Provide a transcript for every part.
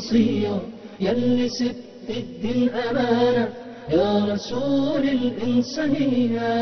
وصية يلي سبت الدين أمانة يا رسول الإنسانية.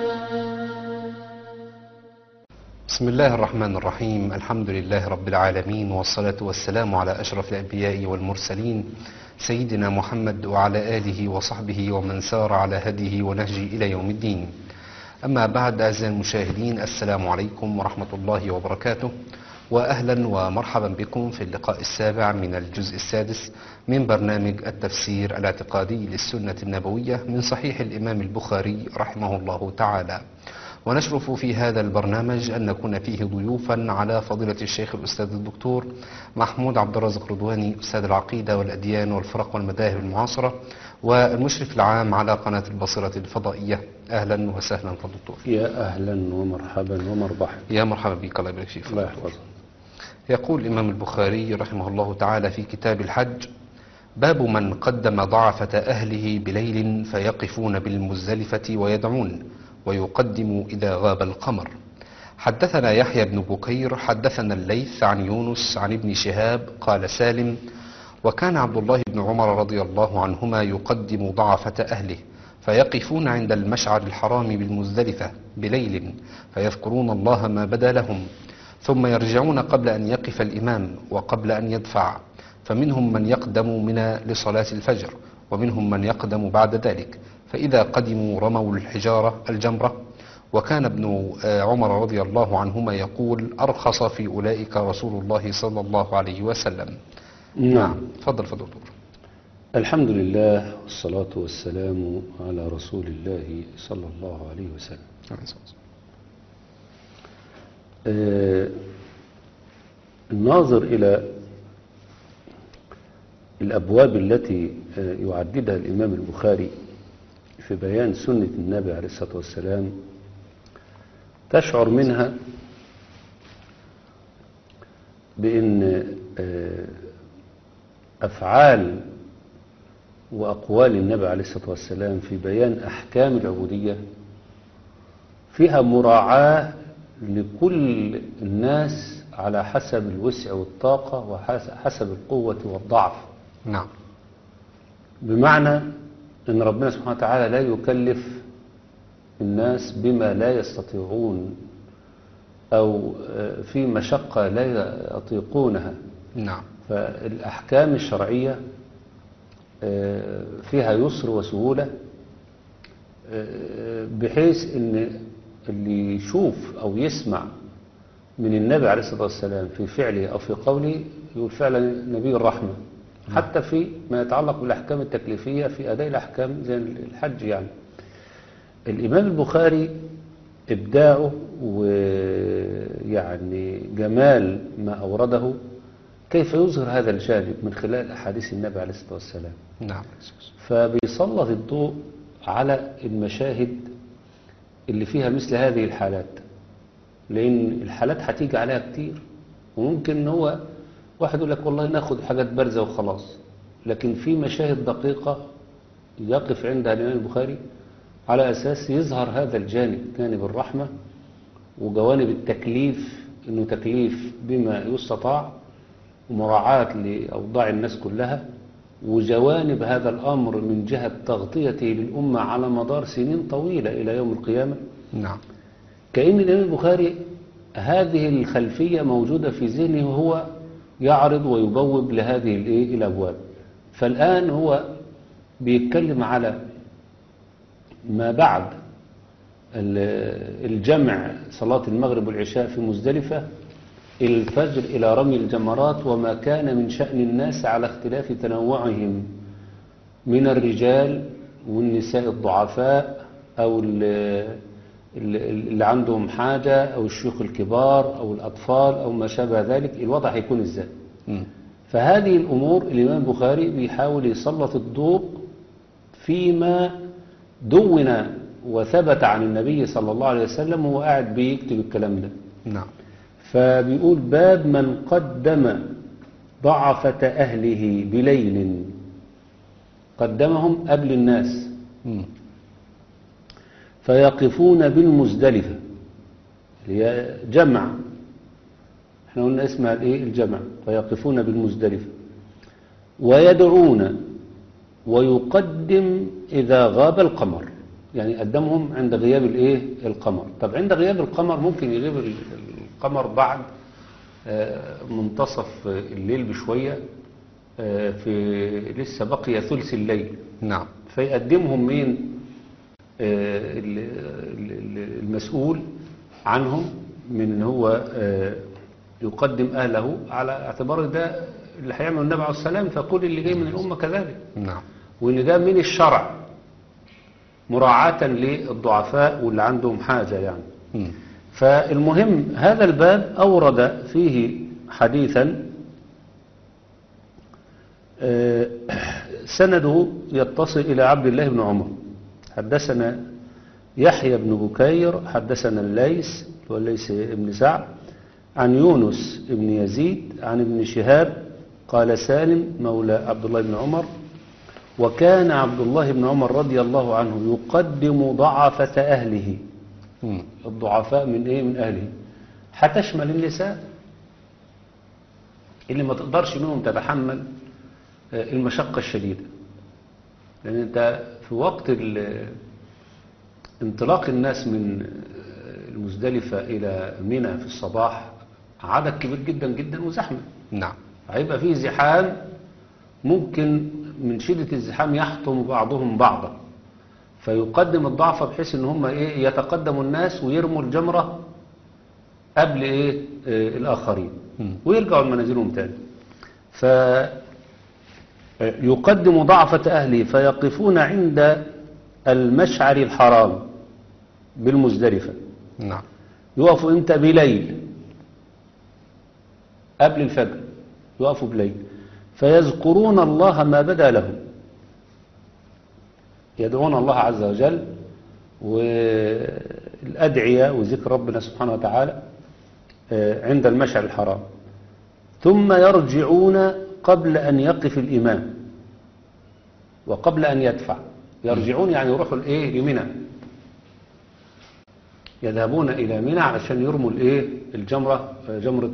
بسم الله الرحمن الرحيم. الحمد لله رب العالمين، والصلاة والسلام على أشرف الأنبياء والمرسلين سيدنا محمد وعلى آله وصحبه ومن سار على هديه ونهجه إلى يوم الدين. أما بعد، أعزائي المشاهدين، السلام عليكم ورحمة الله وبركاته، وأهلا ومرحبا بكم في اللقاء السابع من الجزء السادس من برنامج التفسير الاعتقادي للسنة النبوية من صحيح الإمام البخاري رحمه الله تعالى. ونشرف في هذا البرنامج أن نكون فيه ضيوفا على فضيلة الشيخ الأستاذ الدكتور محمود عبد الرازق رضواني، أستاذ العقيدة والأديان والفرق والمذاهب المعاصرة، والمشرف العام على قناة البصيرة الفضائية. أهلا وسهلا فالدكتور. يا أهلا ومرحبا ومربحا. يا مرحبا بك، الله يبارك فيك. الله يحفظك. يقول الإمام البخاري رحمه الله تعالى في كتاب الحج: باب من قدم ضعفة أهله بليل فيقفون بالمزدلفة ويدعون، ويقدم إذا غاب القمر. حدثنا يحيى بن بكير حدثنا الليث عن يونس عن ابن شهاب قال سالم: وكان عبد الله بن عمر رضي الله عنهما يقدم ضعفة أهله فيقفون عند المشعر الحرام بالمزدلفة بليل فيذكرون الله ما بدا لهم، ثم يرجعون قبل أن يقف الإمام وقبل أن يدفع، فمنهم من يقدم منى لصلاة الفجر، ومنهم من يقدم بعد ذلك، فإذا قدموا رموا الجمرة. وكان ابن عمر رضي الله عنهما يقول: أرخص في أولئك رسول الله صلى الله عليه وسلم. نعم. تفضل دكتور. الحمد لله والصلاة والسلام على رسول الله صلى الله عليه وسلم. الناظر إلى الأبواب التي يعددها الإمام البخاري في بيان سنة النبي عليه الصلاة والسلام تشعر منها بأن أفعال وأقوال النبي عليه الصلاة والسلام في بيان أحكام العبودية فيها مراعاة لكل الناس على حسب الوسع والطاقة وحسب القوة والضعف. نعم. بمعنى أن ربنا سبحانه وتعالى لا يكلف الناس بما لا يستطيعون أو في مشقة لا يطيقونها. نعم. فالأحكام الشرعية فيها يسر وسهولة، بحيث أن اللي يشوف أو يسمع من النبي عليه الصلاة والسلام في فعله أو في قوله يقول فعلا نبي الرحمة. حتى في ما يتعلق بالأحكام التكليفية في أداء الأحكام زي الحج. يعني الإمام البخاري إبداعه ويعني جمال ما أورده كيف يظهر هذا الجانب من خلال أحاديث النبي عليه الصلاة والسلام. نعم. فبيسلط الضوء على المشاهد اللي فيها مثل هذه الحالات، لأن الحالات هتيجي عليها كتير، وممكن هو واحد يقول لك والله ناخد حاجات بارزة وخلاص، لكن في مشاهد دقيقة يقف عندها الإمام البخاري على أساس يظهر هذا الجانب، جانب الرحمة وجوانب التكليف، إنه تكليف بما يستطاع ومراعاة لأوضاع الناس كلها، وجوانب هذا الأمر من جهة تغطيته للأمة على مدار سنين طويلة إلى يوم القيامة. نعم. كأن الإمام البخاري هذه الخلفية موجودة في ذهنه وهو يعرض ويبوب لهذه الأبواب. فالآن هو بيتكلم على ما بعد الجمع صلاة المغرب والعشاء في مزدلفة، الفجر إلى رمي الجمرات، وما كان من شأن الناس على اختلاف تنوعهم من الرجال والنساء الضعفاء أو اللي عندهم حاجة أو الشيوخ الكبار أو الأطفال أو ما شابه ذلك، الوضع هيكون إزاي. فهذه الأمور الإمام البخاري بيحاول يسلط الضوء فيما دون وثبت عن النبي صلى الله عليه وسلم وهو قاعد بيكتب الكلام ده. نعم. فبيقول: باب من قدم ضعفة أهله بليل، قدمهم قبل الناس، فيقفون بالمزدلفة، هي جمع، احنا قلنا اسمها الايه الجمع، فيقفون بالمزدلفة ويدعون ويقدم إذا غاب القمر، يعني قدمهم عند غياب الايه القمر. طب عند غياب القمر ممكن يغيب القمر بعد منتصف الليل بشوية، في لسه بقي ثلث الليل. نعم. فيقدمهم مين؟ المسؤول عنهم من ان هو يقدم اهله، على اعتبار ده اللي هيعمل النبي عليه السلام، فكل اللي جاي من الامه كذلك. نعم. وان ده من الشرع مراعاة للضعفاء واللي عندهم حاجة يعني. فالمهم هذا الباب أورد فيه حديثا سنده يتصل إلى عبد الله بن عمر. حدثنا يحيى بن بكير حدثنا الليث والليث بن سعد عن يونس بن يزيد عن ابن شهاب قال سالم مولى عبد الله بن عمر: وكان عبد الله بن عمر رضي الله عنه يقدم ضعفة أهله. الضعفاء من إيه؟ من أهله. هتشمل النساء اللي ما تقدرش منهم تتحمل المشقة الشديدة، لأن أنت في وقت انطلاق الناس من المزدلفة إلى منى في الصباح عدد كبير جدا جدا وزحمة. نعم. هيبقى فيه زحام، ممكن من شدة الزحام يحطم بعضهم بعضا، فيقدم الضعف بحيث ان هم ايه يتقدموا الناس ويرموا الجمرة قبل ايه الاخرين ويرجعوا لمنازلهم تاني. فيقدم ضعفة اهله فيقفون عند المشعر الحرام بالمزدلفة. نعم. يقفوا امتى؟ بليل، قبل الفجر يقفوا بليل، فيذكرون الله ما بدا لهم، يدعون الله عز وجل والأدعية وذكر ربنا سبحانه وتعالى عند المشعر الحرام، ثم يرجعون قبل أن يقف الإمام وقبل أن يدفع. يرجعون يعني يروحوا الإيه لمنى، يذهبون إلى منى علشان يرموا الإيه الجمرة، جمرة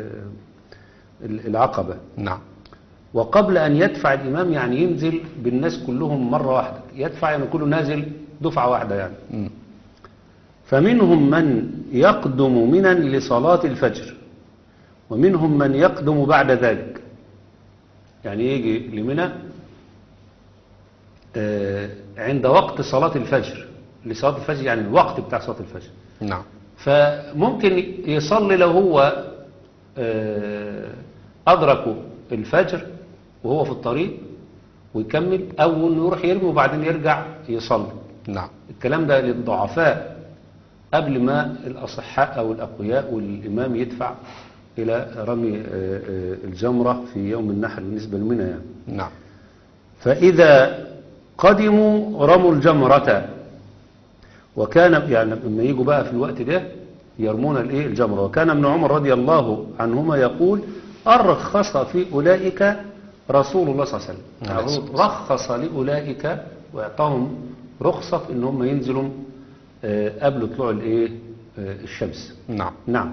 العقبة. نعم. وقبل أن يدفع الإمام يعني ينزل بالناس كلهم مرة واحدة، يدفع يعني كله نازل دفعة واحدة يعني. فمنهم من يقدم منى لصلاة الفجر، ومنهم من يقدم بعد ذلك، يعني يجي لمنى عند وقت صلاة الفجر، لصلاة الفجر يعني الوقت بتاع صلاة الفجر. نعم. فممكن يصلي لو هو أدركوا الفجر وهو في الطريق ويكمل، أو إنه يروح يرمي وبعدين يرجع يصلي. نعم. الكلام ده للضعفاء قبل ما الأصحاء أو الأقوياء والإمام يدفع إلى رمي الجمرة في يوم النحر بالنسبة لمنى يعني. نعم. فإذا قدموا رموا الجمرة، وكان يعني لما يجوا بقى في الوقت ده يرمون الجمرة. وكان ابن عمر رضي الله عنهما يقول: أرخص في أولئك رسول الله صلى الله عليه وسلم. رخص لأولئك وإعطاهم رخصة في إن هم ينزلوا قبل طلوع الشمس. نعم. نعم.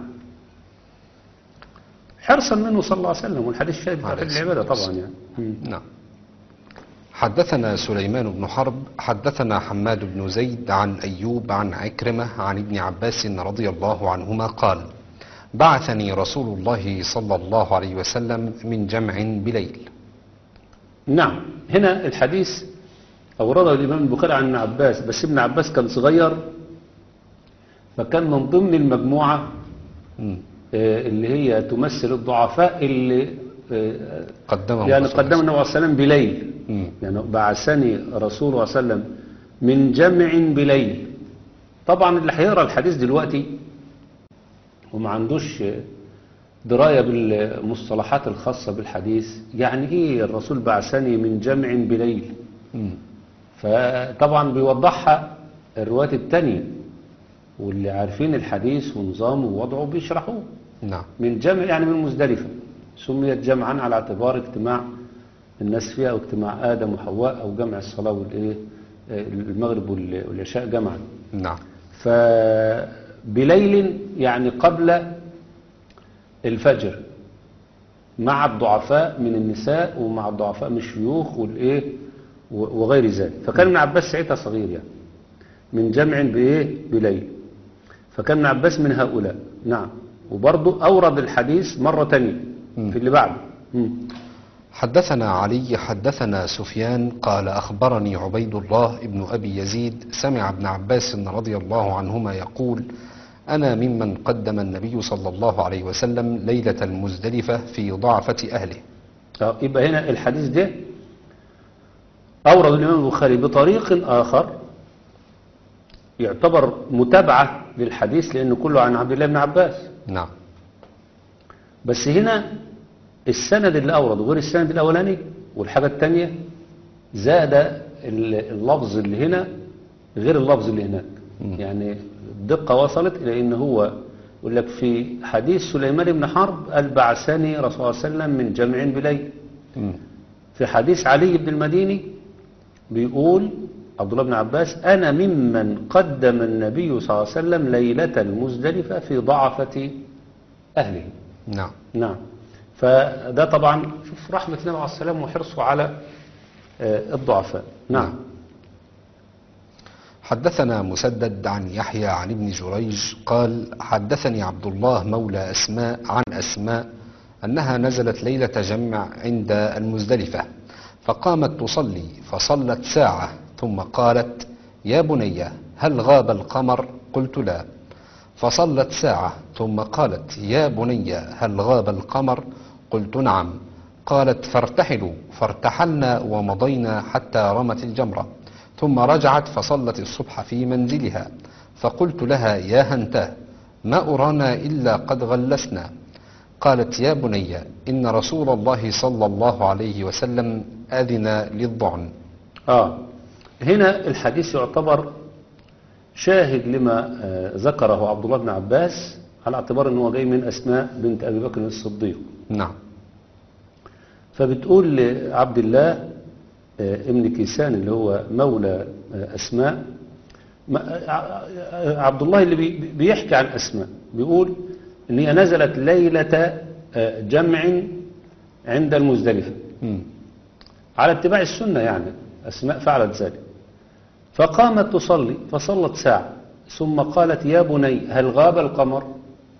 حرصا منه صلى الله عليه وسلم، والحديث شاهد في العبادة طبعا يعني. نعم. حدثنا سليمان بن حرب حدثنا حماد بن زيد عن أيوب عن عكرمة عن ابن عباس رضي الله عنهما قال: بعثني رسول الله صلى الله عليه وسلم من جمع بليل. نعم. هنا الحديث أورده الإمام البخاري عن ابن عباس، بس ابن عباس كان صغير، فكان من ضمن المجموعة اللي هي تمثل الضعفاء اللي قدمهم يعني قدم النبي عليه السلام بليل. يعني بعثني رسول الله صلى الله عليه وسلم من جمع بليل. طبعا اللي هيقرا الحديث دلوقتي وما عندوش دراية بالمصطلحات الخاصة بالحديث، يعني ايه الرسول بعثني من جمع بليل؟ فطبعا بيوضحها الروايات التانية، واللي عارفين الحديث ونظامه ووضعه بيشرحوه. نعم. من جمع يعني من مزدلفة، سميت جمعا على اعتبار اجتماع الناس فيها، او اجتماع آدم وحواء، او جمع الصلاة المغرب والعشاء جمعا. نعم. فبليل يعني قبل الفجر، مع الضعفاء من النساء ومع الضعفاء من الشيوخ والإيه وغير ذلك. فكان ابن عباس ساعتها صغير يعني من جمع بإيه بليل، فكان ابن عباس من هؤلاء. نعم. وبرضه أورد الحديث مرة تانية في اللي بعده. حدثنا علي حدثنا سفيان قال أخبرني عبيد الله ابن أبي يزيد سمع ابن عباس رضي الله عنهما يقول أنا ممن قدم النبي صلى الله عليه وسلم ليلة المزدلفة في ضعفة أهله. يبقى هنا الحديث ده أورد الإمام البخاري بطريق آخر يعتبر متابعة للحديث لأنه كله عن عبد الله بن عباس. نعم. بس هنا السند اللي أورده غير السند الأولاني، والحاجة التانية زاد اللفظ اللي هنا غير اللفظ اللي هناك. يعني الدقة وصلت إلى إن هو يقول لك في حديث سليمان بن حرب قال بعثني رسول الله صلى الله عليه وسلم من جمع بليل. في حديث علي بن المديني بيقول عبد الله بن عباس أنا ممن قدم النبي صلى الله عليه وسلم ليلة المزدلفة في ضعفة أهله. نعم. نعم. فده طبعا شوف رحمة النبي عليه السلام وحرصه على الضعفاء. نعم. حدثنا مسدد عن يحيى عن ابن جريج قال حدثني عبد الله مولى أسماء عن أسماء أنها نزلت ليلة جمع عند المزدلفة فقامت تصلي فصلت ساعة ثم قالت يا بني هل غاب القمر؟ قلت لا. فصلت ساعة ثم قالت يا بني هل غاب القمر؟ قلت نعم. قالت فارتحلوا فارتحلنا ومضينا حتى رمت الجمرة ثم رجعت فصلت الصبح في منزلها فقلت لها يا هنتاه ما أرانا إلا قد غلسنا. قالت يا بني إن رسول الله صلى الله عليه وسلم أذن للضعن. هنا الحديث يعتبر شاهد لما ذكره عبد الله بن عباس على اعتبار أنه جاي من أسماء بنت أبي بكر الصديق. نعم. فبتقول لعبد الله ابن كيسان اللي هو مولى أسماء، عبد الله اللي بيحكي عن أسماء بيقول إن هي نزلت ليلة جمع عند المزدلفة على اتباع السنة، يعني أسماء فعلت ذلك. فقامت تصلي فصلت ساعة ثم قالت يا بني هل غاب القمر؟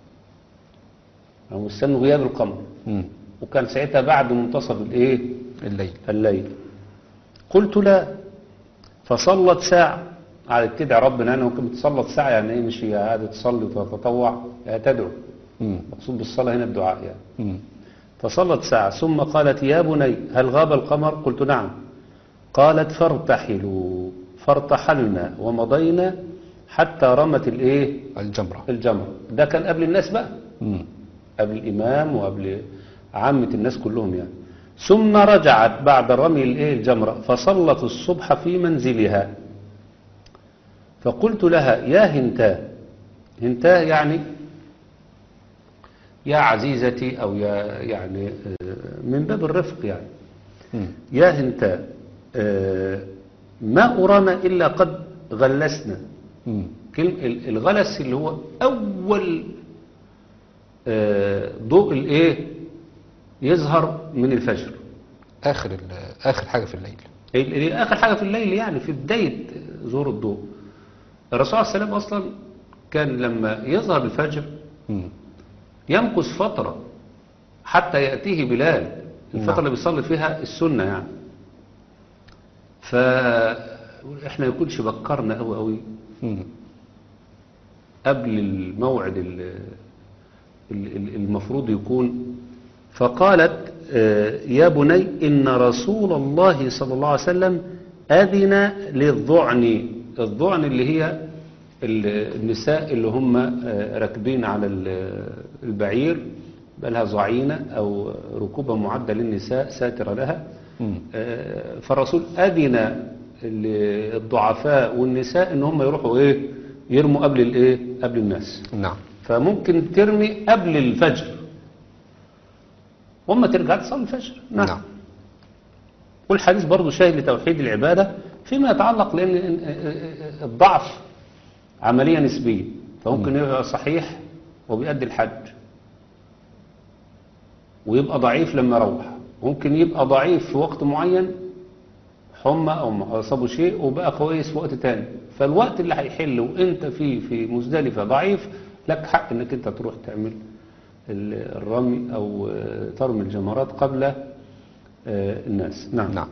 أو استنوا غياب القمر. وكان ساعتها بعد منتصف الليل. قلت لا. فصلت ساعة قعدت تدعي ربنا. أنا ممكن تصلت ساعة يعني إيه؟ مش هي قاعدة تصلي وتتطوع، هي تدعو. مقصود بالصلاة هنا الدعاء يعني. فصلت ساعة ثم قالت يا بني هل غاب القمر؟ قلت نعم. قالت فارتحلوا فارتحلنا ومضينا حتى رمت الجمرة. ده كان قبل الناس بقى، قبل الإمام وقبل عامة الناس كلهم يعني. ثم رجعت بعد رمي الجمرة فصلت الصبح في منزلها فقلت لها يا هنتاه يعني يا عزيزتي أو يا يعني من باب الرفق يعني. يا هنتاه ما أرانا إلا قد غلسنا. الغلس اللي هو أول ضوء يظهر من الفجر، آخر حاجة في الليل، آخر حاجة في الليل يعني في بداية ظهور الضوء. الرسول صلى الله عليه وسلم أصلا كان لما يظهر الفجر يمكث فترة حتى يأتيه بلال، الفترة اللي بيصلي فيها السنة يعني. فإحنا يكونش بكرنا قوي قبل الموعد المفروض يكون. فقالت يا بني إن رسول الله صلى الله عليه وسلم أذن للضعن. الضعن اللي هي النساء اللي هم راكبين على البعير بقى لها ضعينة أو ركوبة معدة للنساء ساترة لها. فالرسول أذن للضعفاء والنساء إن هم يروحوا يرموا قبل الناس. نعم. فممكن ترمي قبل الفجر وما ترجع تصلي الفجر. نعم. والحديث برضو شاهد لتوحيد العبادة فيما يتعلق لأن الضعف عملية نسبية، فممكن يبقى صحيح وبيؤدي الحج ويبقى ضعيف لما يروح، ممكن يبقى ضعيف في وقت معين، حمى أو أصابه شيء، وبقى كويس في وقت تاني. فالوقت اللي هيحل وانت فيه في مزدلفة ضعيف، لك حق انك انت تروح تعمل الرمي او ترمي الجمرات قبل الناس. نعم. نعم.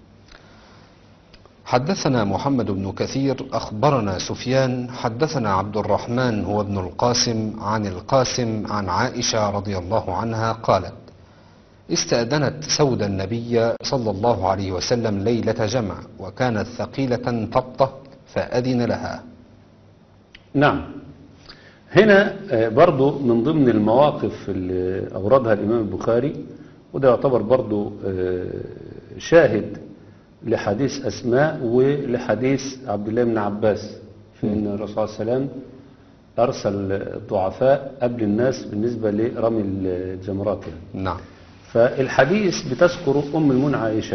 حدثنا محمد بن كثير أخبرنا سفيان حدثنا عبد الرحمن هو ابن القاسم عن القاسم عن عائشة رضي الله عنها قالت: استأذنت سودة النبي صلى الله عليه وسلم ليلة جمع وكانت ثقيلة تبطة فأذن لها. نعم. هنا برضو من ضمن المواقف اللي أوردها الإمام البخاري، وده يعتبر برضو شاهد لحديث أسماء ولحديث عبد الله بن عباس في أن الرسول صلى الله عليه وسلم أرسل الضعفاء قبل الناس بالنسبة لرمي الجمرات يعني. نعم. فالحديث بتذكر أم المؤمنين عائشة.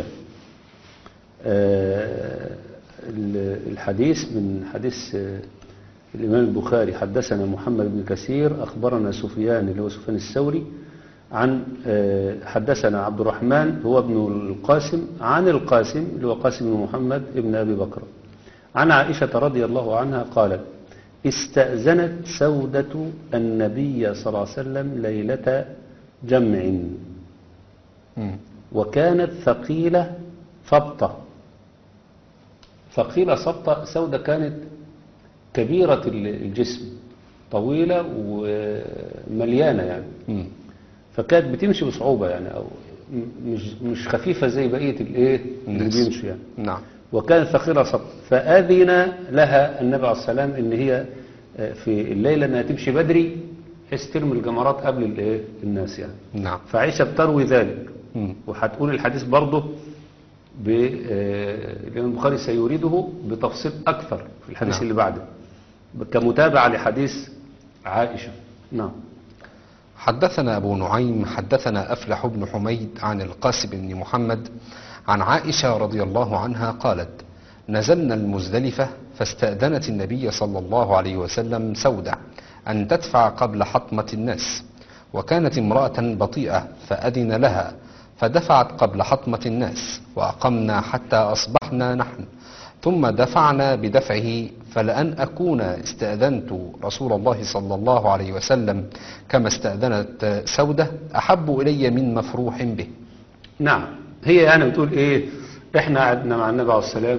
الحديث من حديث الإمام البخاري: حدثنا محمد بن كثير أخبرنا سفيان اللي هو سفيان الثوري عن حدثنا عبد الرحمن هو ابن القاسم عن القاسم اللي هو قاسم بن محمد ابن أبي بكر عن عائشة رضي الله عنها قالت: استأذنت سودة النبي صلى الله عليه وسلم ليلة جمع وكانت ثقيلة فبطة. ثقيلة سبطة. سودة كانت كبيرة الجسم، طويلة ومليانة يعني، فكانت بتمشي بصعوبة يعني، أو مش خفيفة زي بقية اللي بيمشوا يعني. نعم. وكانت ثقيلة سبطة، فأذن لها النبي عليه السلام إن هي في الليلة إنها تمشي بدري بحيث ترمي الجمرات قبل الناس يعني. نعم. فعائشة بتروي ذلك، وهتقول الحديث برضه الإمام البخاري سيريده بتفصيل أكثر في الحديث اللي بعده كمتابعة لحديث عائشة. نعم. حدثنا أبو نعيم حدثنا أفلح بن حميد عن القاسم بن محمد عن عائشة رضي الله عنها قالت: نزلنا المزدلفة فاستأذنت النبي صلى الله عليه وسلم سودة أن تدفع قبل حطمة الناس، وكانت امرأة بطيئة فأذن لها فدفعت قبل حطمة الناس، وأقمنا حتى أصبحنا نحن، ثم دفعنا بدفعه، فلأن أكون استأذنت رسول الله صلى الله عليه وسلم كما استأذنت سودة أحب إلي من مفروح به. نعم. هي يعني بتقول إيه؟ إحنا قعدنا مع النبي عليه السلام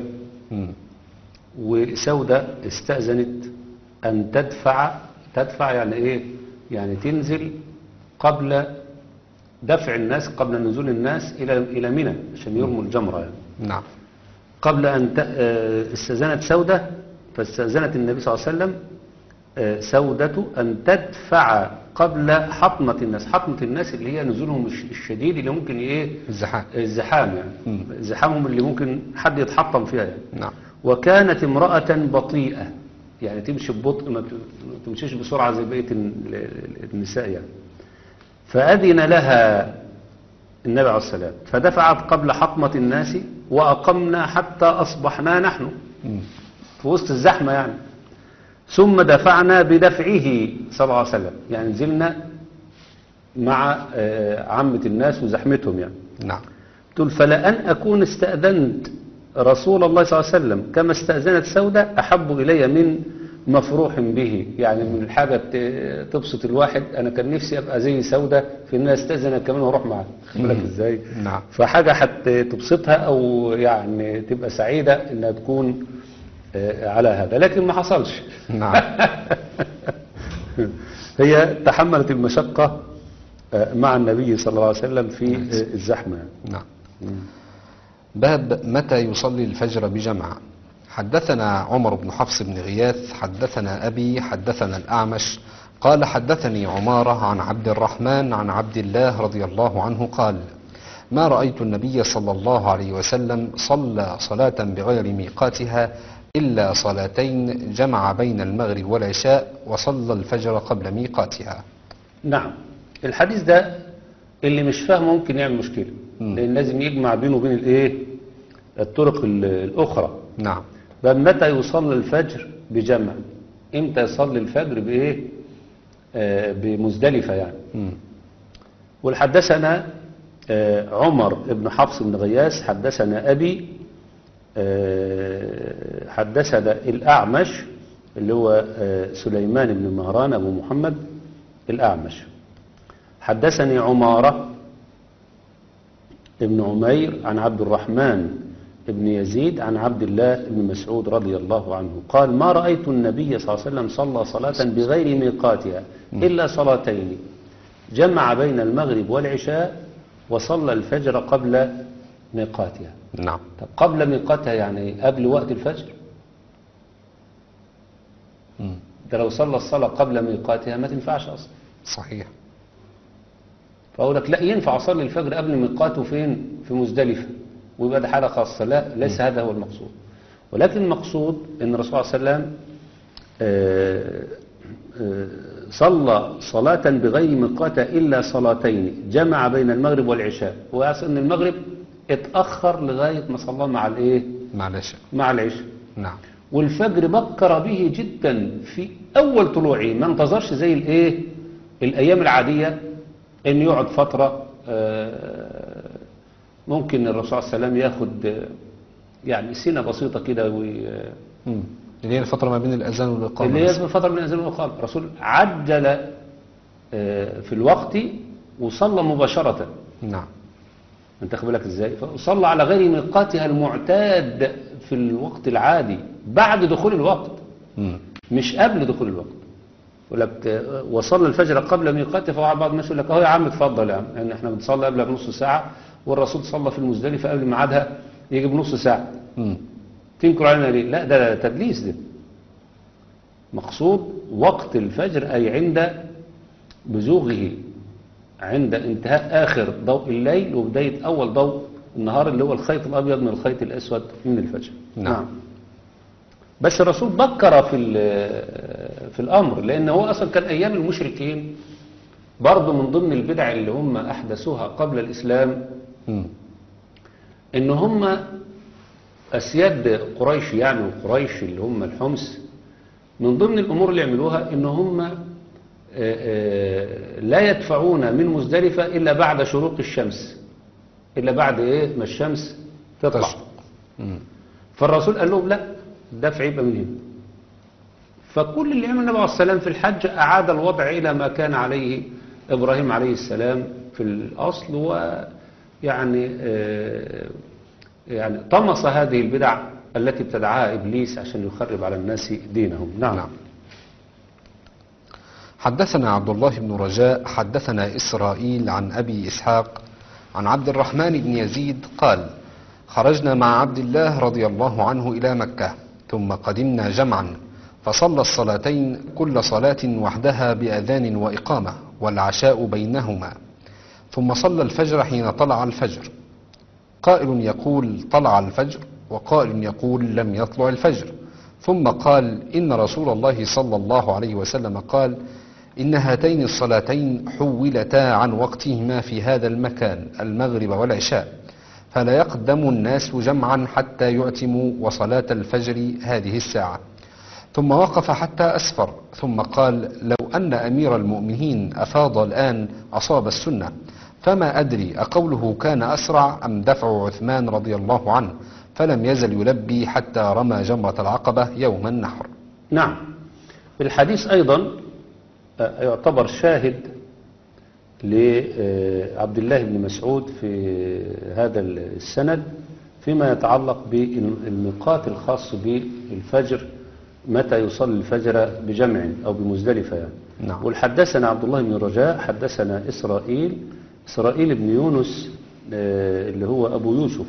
وسودة استأذنت أن تدفع يعني إيه؟ يعني تنزل قبل دفع الناس، قبل نزول الناس إلى منى عشان يرموا الجمرة يعني. نعم. قبل أن استأذنت سودة، فاستأذنت النبي صلى الله عليه وسلم سودة أن تدفع قبل حطمة الناس. حطمة الناس اللي هي نزولهم الشديد اللي ممكن الزحام يعني، زحامهم اللي ممكن حد يتحطم فيها يعني. نعم. وكانت امرأة بطيئة يعني تمشي ببطء، ما تمشيش بسرعة زي بقية النساء يعني. فأذن لها النبي عليه السلام فدفعت قبل حطمة الناس، وأقمنا حتى أصبحنا نحن في وسط الزحمة يعني. ثم دفعنا بدفعه صلى الله عليه وسلم، يعني نزلنا مع عامة الناس وزحمتهم يعني. نعم. تقول: فلأن أكون استأذنت رسول الله صلى الله عليه وسلم كما استأذنت سودة أحب إلي من مفروح به. يعني من الحاجة تبسط الواحد، أنا كان نفسي أبقى زي سودة في الناس استأذنت كمان وأروح معها. بالك إزاي؟ نعم. فحاجة تبسطها أو يعني تبقى سعيدة إنها تكون على هذا، لكن ما حصلش. نعم. هي تحملت المشقة مع النبي صلى الله عليه وسلم في الزحمة. نعم. باب متى يصلي الفجر بجمع. حدثنا عمر بن حفص بن غياث حدثنا أبي حدثنا الأعمش قال: حدثني عمارة عن عبد الرحمن عن عبد الله رضي الله عنه قال: ما رأيت النبي صلى الله عليه وسلم صلى صلاة بغير ميقاتها إلا صلاتين جمع بين المغرب والعشاء، وصلى الفجر قبل ميقاتها. نعم. الحديث ده اللي مش فاهمه ممكن يعمل مشكلة، لأن لازم يجمع بينه وبين الطرق الأخرى. نعم. متى يصلي الفجر بجمع؟ امتى يصلي الفجر بمزدلفة يعني. والحدثنا عمر بن حفص بن غياث حدثنا أبي حدثنا الأعمش اللي هو سليمان بن مهران أبو محمد الأعمش حدثني عمارة ابن عمير عن عبد الرحمن ابن يزيد عن عبد الله بن مسعود رضي الله عنه قال ما رأيت النبي صلى الله عليه وسلم صلى صلاة بغير ميقاتها إلا صلاتين جمع بين المغرب والعشاء وصلى الفجر قبل ميقاتها. نعم. طب قبل ميقاتها يعني قبل وقت الفجر؟ ده لو صلى الصلاة قبل ميقاتها ما تنفعش أصلا. صحيح. فأقول لك لا ينفع أصلي الفجر قبل ميقاته فين؟ في مزدلفة ويبقى ده حالة خاصة. لا ليس هذا هو المقصود، ولكن المقصود أن الرسول صلى الله عليه وسلم صلى صلاة بغير ميقاتها إلا صلاتين جمع بين المغرب والعشاء، وأصل أن المغرب اتأخر لغاية ما صلى مع الإيه؟ مع العشاء. مع العشاء. نعم. والفجر بكر به جدا في أول طلوعه، ما انتظرش زي الإيه؟ الأيام العادية أن يقعد فترة ممكن الرسول صلى الله عليه وسلم ياخد يعني سنة بسيطة كده اللي هي الفترة ما بين الأذان والإقامة. اللي هي الفترة من الأذان والإقامة. الرسول عجل في الوقت وصلى مباشرة. نعم. انت خد بالك ازاي؟ فصلى على غير ميقاتها المعتاد في الوقت العادي بعد دخول الوقت. مش قبل دخول الوقت. يقول لك وصلى الفجر قبل ميقاتها، فبعض الناس يقول لك اهو يا عم اتفضل يا عم، يعني احنا بنصلي قبلها بنص ساعة والرسول صلى في المزدلفة قبل ميعادها يجي بنص ساعة. تنكر علينا ليه؟ لا ده تدليس. ده مقصود وقت الفجر أي عند بزوغه، عند انتهاء آخر ضوء الليل وبداية أول ضوء النهار اللي هو الخيط الأبيض من الخيط الأسود من الفجر. نعم. بس الرسول بكر في الأمر، لأن هو أصلا كان أيام المشركين برضو من ضمن البدع اللي هم أحدثوها قبل الإسلام إن هم أسياد قريش، يعني وقريش اللي هم الحمس، من ضمن الأمور اللي يعملوها إن هم لا يدفعون من مزدلفة إلا بعد شروق الشمس، إلا بعد إيه ما الشمس تطلع. فالرسول قال لهم لا، الدفع يبقى من هنا. فكل اللي عمل النبي عليه السلام في الحج أعاد الوضع إلى ما كان عليه إبراهيم عليه السلام في الأصل، ويعني يعني طمس هذه البدع التي ابتدعها إبليس عشان يخرب على الناس دينهم. نعم. حدثنا عبد الله بن رجاء حدثنا إسرائيل عن أبي إسحاق عن عبد الرحمن بن يزيد قال خرجنا مع عبد الله رضي الله عنه إلى مكة ثم قدمنا جمعا فصلى الصلاتين كل صلاة وحدها بأذان وإقامة والعشاء بينهما، ثم صلى الفجر حين طلع الفجر. قائل يقول طلع الفجر وقائل يقول لم يطلع الفجر، ثم قال إن رسول الله صلى الله عليه وسلم قال إن هاتين الصلاتين حولتا عن وقتهما في هذا المكان المغرب والعشاء، فلا يقدم الناس جمعا حتى يعتموا وصلاة الفجر هذه الساعة. ثم وقف حتى أسفر ثم قال لو أن أمير المؤمنين أفاض الآن أصاب السنة، فما أدري أقوله كان أسرع أم دفع عثمان رضي الله عنه، فلم يزل يلبي حتى رمى جمرة العقبة يوم النحر. نعم. الحديث أيضا يعتبر شاهد لعبد الله بن مسعود في هذا السند فيما يتعلق بالميقات الخاص بالفجر، متى يصلي الفجر بجمع أو بمزدلفة يعني. نعم. والحدثنا عبد الله بن رجاء حدثنا إسرائيل بن يونس اللي هو أبو يوسف.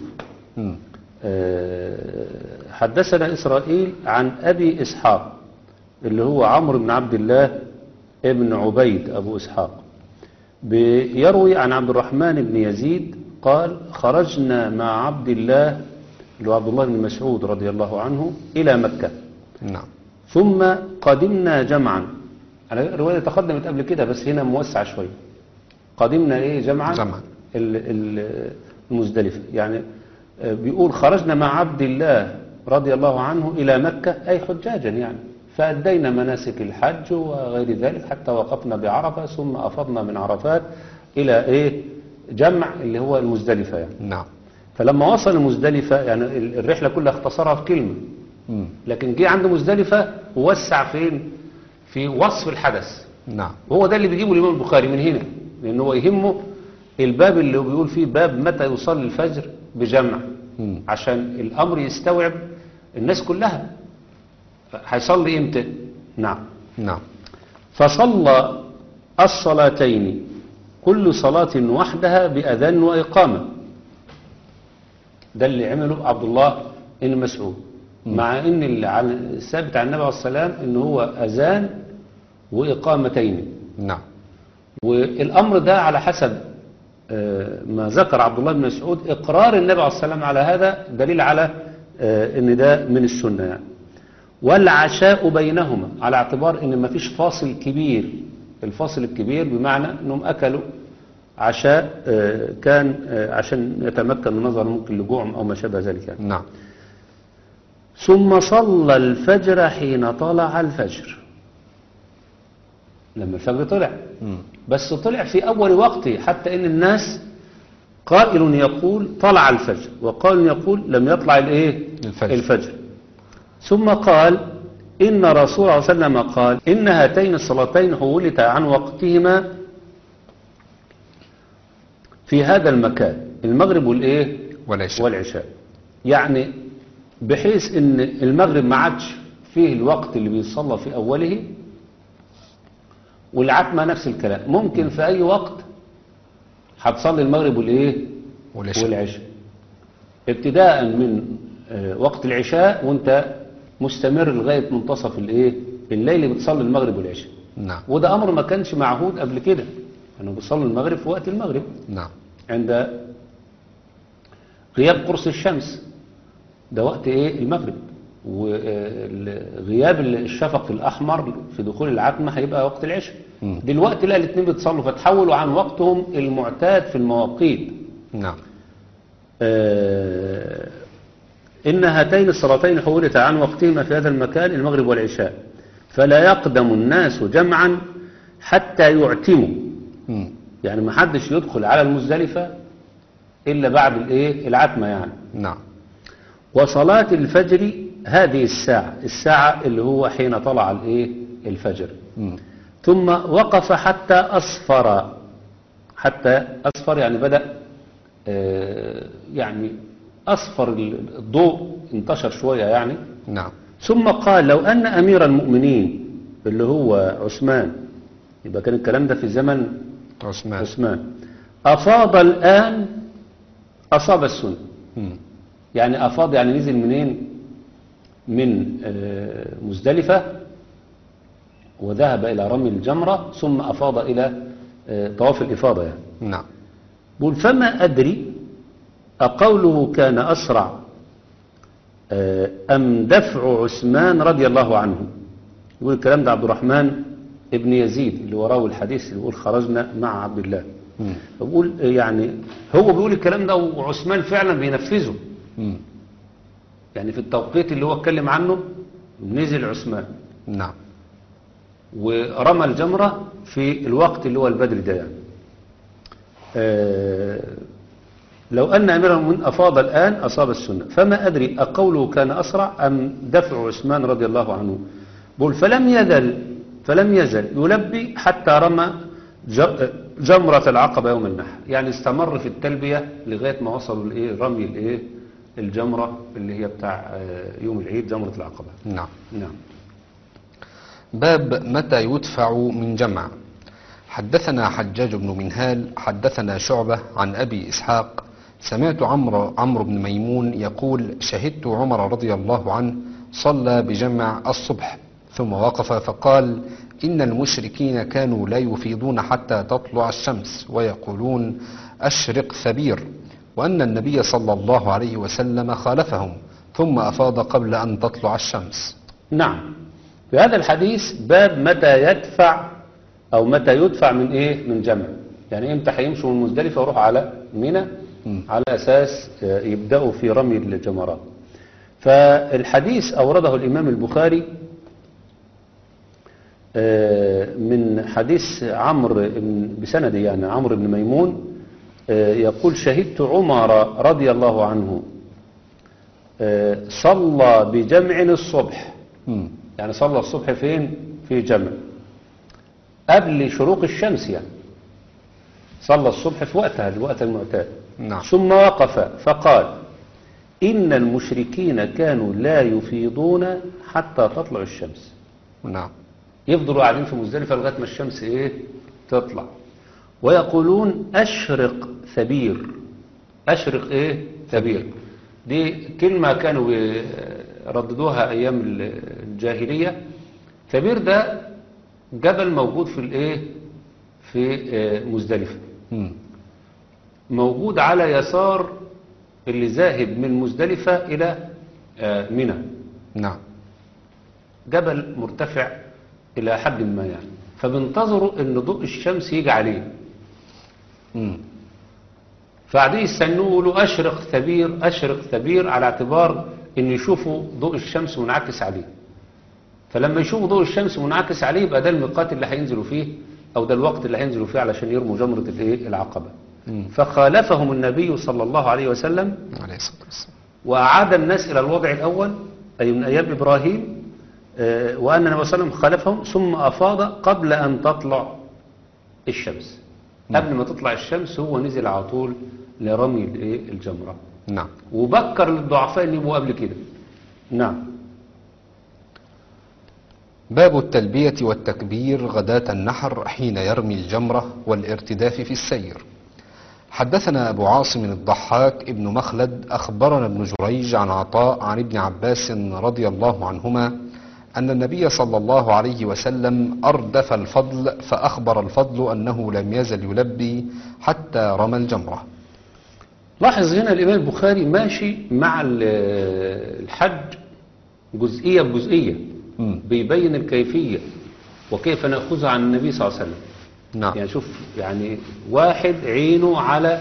حدثنا إسرائيل عن أبي إسحاق اللي هو عمرو بن عبد الله ابن عبيد أبو إسحاق، بيروي عن عبد الرحمن بن يزيد قال خرجنا مع عبد الله اللي هو عبد الله بن مسعود رضي الله عنه إلى مكة. نعم. ثم قدمنا جمعا. الرواية تقدمت قبل كده بس هنا موسع شوية. قدمنا إيه جمعا المزدلفة، يعني بيقول خرجنا مع عبد الله رضي الله عنه إلى مكة أي حجاجا يعني، فأدينا مناسك الحج وغير ذلك حتى وقفنا بعرفة ثم أفضنا من عرفات إلى إيه جمع اللي هو المزدلفة يعني. نعم. فلما وصل المزدلفة يعني الرحلة كلها اختصرها في كلمة، لكن جه عند مزدلفة ووسع فين في وصف الحدث. نعم. وهو ده اللي بيجيبه الإمام البخاري من هنا، لأنه هو يهمه الباب اللي هو بيقول فيه باب متى يصلي الفجر بجمع، عشان الأمر يستوعب الناس كلها هيصلي إمتى. نعم. نعم. فصلى الصلاتين كل صلاة وحدها بأذان وإقامة. ده اللي عمله عبد الله بن مسعود، مع ان اللي ثابت عن النبي عليه السلام ان هو أذان وإقامتين. نعم. والأمر ده على حسب ما ذكر عبد الله بن مسعود إقرار النبي عليه السلام على هذا دليل على ان ده من السنة يعني. والعشاء بينهما على اعتبار ان ما فيش فاصل كبير. الفاصل الكبير بمعنى انهم اكلوا عشاء كان عشان يتمكن من نظر ممكن لجوعهم او ما شابه ذلك يعني. نعم. ثم صلى الفجر حين طلع الفجر، لما الفجر طلع. بس طلع في اول وقته، حتى ان الناس قائل يقول طلع الفجر وقائل يقول لم يطلع الايه الفجر. ثم قال إن رسول الله صلى الله عليه وسلم قال إن هاتين الصلاتين حولتا عن وقتهما في هذا المكان، المغرب والإيه والعشاء. يعني بحيث إن المغرب ما عادش فيه الوقت اللي بيصلى في أوله، والعتمة نفس الكلام، ممكن في أي وقت هتصلي المغرب والإيه والعشاء، ابتداء من وقت العشاء وانت مستمر لغاية منتصف الليل بتصلي المغرب والعشاء. نعم. وده أمر ما كانش معهود قبل كده، أنه بيصلي المغرب في وقت المغرب. نعم. عند غياب قرص الشمس، ده وقت المغرب، وغياب الشفق الأحمر في دخول العتمة هيبقى وقت العشاء. دلوقتي لا، الاثنين بيتصلوا، فتحولوا عن وقتهم المعتاد في المواقيت. نعم. إن هاتين الصلاتين حولتا عن وقتهما في هذا المكان المغرب والعشاء، فلا يقدم الناس جمعا حتى يعتموا. يعني ما حدش يدخل على المزدلفة إلا بعد العتمة يعني. نعم. وصلاة الفجر هذه الساعة اللي هو حين طلع الفجر. ثم وقف حتى أصفر. حتى أصفر يعني بدأ يعني أصفر الضوء، انتشر شوية يعني. نعم. ثم قال لو أن أمير المؤمنين اللي هو عثمان، يبقى كان الكلام ده في زمن عثمان أفاض الآن أصاب السنة. يعني أفاض يعني نزل منين؟ من مزدلفة وذهب إلى رمي الجمرة، ثم أفاض إلى طواف الإفاضة يعني. نعم. بقول فما أدري أقوله كان أسرع أم دفع عثمان رضي الله عنه. يقول الكلام ده عبد الرحمن ابن يزيد اللي وراه الحديث اللي بيقول خرجنا مع عبد الله. بقول يعني هو بيقول الكلام ده وعثمان فعلا بينفذه. يعني في التوقيت اللي هو اتكلم عنه نزل عثمان. نعم. ورمى الجمرة في الوقت اللي هو البدر ده يعني. لو أن أمير المؤمنين أفاض الآن أصاب السنة، فما أدري أقوله كان أسرع أم دفع عثمان رضي الله عنه. بقول فلم يزل يلبي حتى رمى جمرة العقبة يوم النحر. يعني استمر في التلبية لغاية ما وصلوا رمي الجمرة اللي هي بتاع يوم العيد، جمرة العقبة. نعم. نعم. باب متى يدفع من جمع. حدثنا حجاج بن منهال حدثنا شعبة عن أبي إسحاق سمعت عمرو بن ميمون يقول شهدت عمر رضي الله عنه صلى بجمع الصبح ثم وقف فقال إن المشركين كانوا لا يفيضون حتى تطلع الشمس ويقولون أشرق ثبير، وأن النبي صلى الله عليه وسلم خالفهم ثم أفاض قبل أن تطلع الشمس. نعم. في هذا الحديث باب متى يدفع أو متى يدفع من جمع. يعني إمتى هيمشوا من مزدلفة ويروحوا على منى على أساس يبدأوا في رمي الجمرات. فالحديث أورده الإمام البخاري من حديث عمرو بسنده يعني عمرو بن ميمون يقول شهدت عمر رضي الله عنه صلى بجمع الصبح. يعني صلى الصبح فين؟ في جمع قبل شروق الشمس، يعني صلى الصبح في وقتها الوقت المعتاد. نعم. ثم وقف فقال إن المشركين كانوا لا يفيضون حتى تطلع الشمس. نعم. يفضلوا قاعدين في مزدلفة لغاية ما الشمس تطلع، ويقولون أشرق ثبير. أشرق ثبير، دي كلمة كانوا يرددوها أيام الجاهلية. ثبير ده جبل موجود في مزدلفة، موجود على يسار اللي ذاهب من مزدلفة إلى منى. نعم. جبل مرتفع إلى حد ما يعني، فبنتظروا إن ضوء الشمس يجي عليه. فقاعدين يستنوه يقولوا أشرق ثبير أشرق ثبير، على اعتبار إن يشوفوا ضوء الشمس منعكس عليه. فلما يشوفوا ضوء الشمس منعكس عليه يبقى ده الميقات اللي هينزلوا فيه، أو ده الوقت اللي هينزلوا فيه علشان يرموا جمرة العقبة. فخالفهم النبي صلى الله عليه وسلم عليه الصلاة والسلام، وأعاد الناس إلى الوضع الأول أي من أيام إبراهيم، وأن النبي صلى الله عليه وسلم خالفهم ثم أفاض قبل أن تطلع الشمس. قبل ما تطلع الشمس هو نزل على طول لرمي الجمرة. نعم. وبكر للضعفاء اللي يبقوا قبل كده. نعم. باب التلبية والتكبير غداة النحر حين يرمي الجمرة والارتداف في السير. حدثنا أبو عاصم الضحاك ابن مخلد أخبرنا ابن جريج عن عطاء عن ابن عباس رضي الله عنهما أن النبي صلى الله عليه وسلم أردف الفضل فأخبر الفضل أنه لم يزل يلبي حتى رمى الجمرة. لاحظ هنا الإمام البخاري ماشي مع الحج جزئية بجزئية، بيبين الكيفية وكيف نأخذها عن النبي صلى الله عليه وسلم. نعم. يعني شوف، يعني واحد عينه على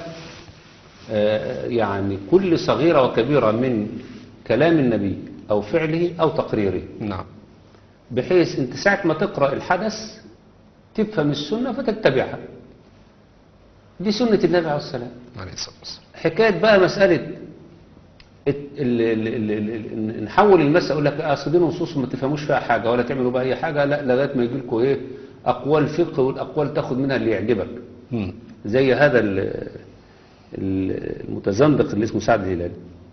يعني كل صغيرة وكبيرة من كلام النبي أو فعله أو تقريره. نعم. بحيث انت ساعة ما تقرأ الحدث تفهم السنة فتتبعها. دي سنة النبي عليه الصلاة والسلام. حكاية بقى مسألة نحول المسألة يقول لك أصدين نصوص ما تفهموش فيها حاجة ولا تعملوا بقى أي حاجة، لا، لغاية ما يجي لكم أقوال فقه، والأقوال تاخد منها اللي يعجبك. زي هذا المتزندق اللي اسمه سعد الهلالي.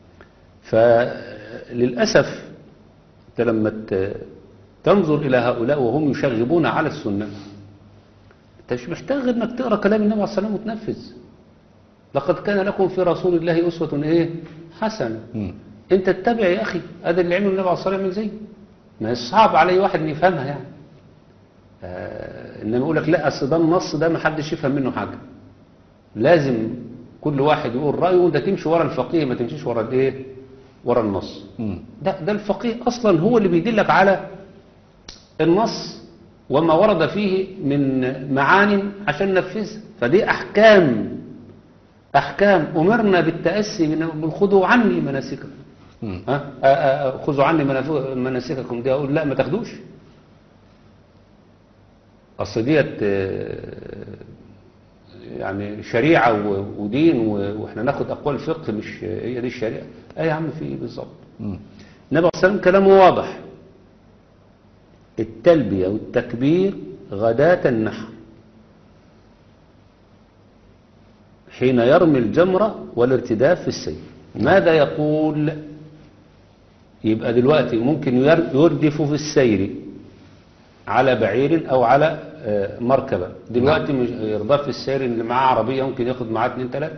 فللأسف انت لما تنظر إلى هؤلاء وهم يشغبون على السنة، انت مش محتاج غير انك تقرأ كلام النبي عليه الصلاة والسلام وتنفذ. لقد كان لكم في رسول الله أسوة حسنة. انت اتبع يا أخي، هذا اللي عمله النبي عليه الصلاة والسلام زي ما صعب علي واحد ان يفهمها يعني. انما يقول لك لا اصل ده النص ده ما حدش يفهم منه حاجة، لازم كل واحد يقول رأيه وانت تمشي ورا الفقيه، ما تمشيش ورا ورا النص. ده الفقيه اصلا هو اللي بيدلك على النص وما ورد فيه من معان عشان ننفذها. فدي احكام امرنا بالتأسي بالخذوا عني مناسككم. خذوا عني مناسككم، دي اقول لا ما تاخدوش، اصل ديت يعني شريعة ودين واحنا ناخد اقوال فقه، مش هي دي الشريعة. اي يا عم في ايه بالظبط؟ النبي عليه الصلاة والسلام كلامه واضح، التلبية والتكبير غداة النحر حين يرمي الجمرة والارتداف في السير. ماذا يقول؟ يبقى دلوقتي ممكن يردف في السير على بعير او على مركبة. دلوقتي مش يرضى في السير اللي معاه عربية ممكن ياخد معاه 2 3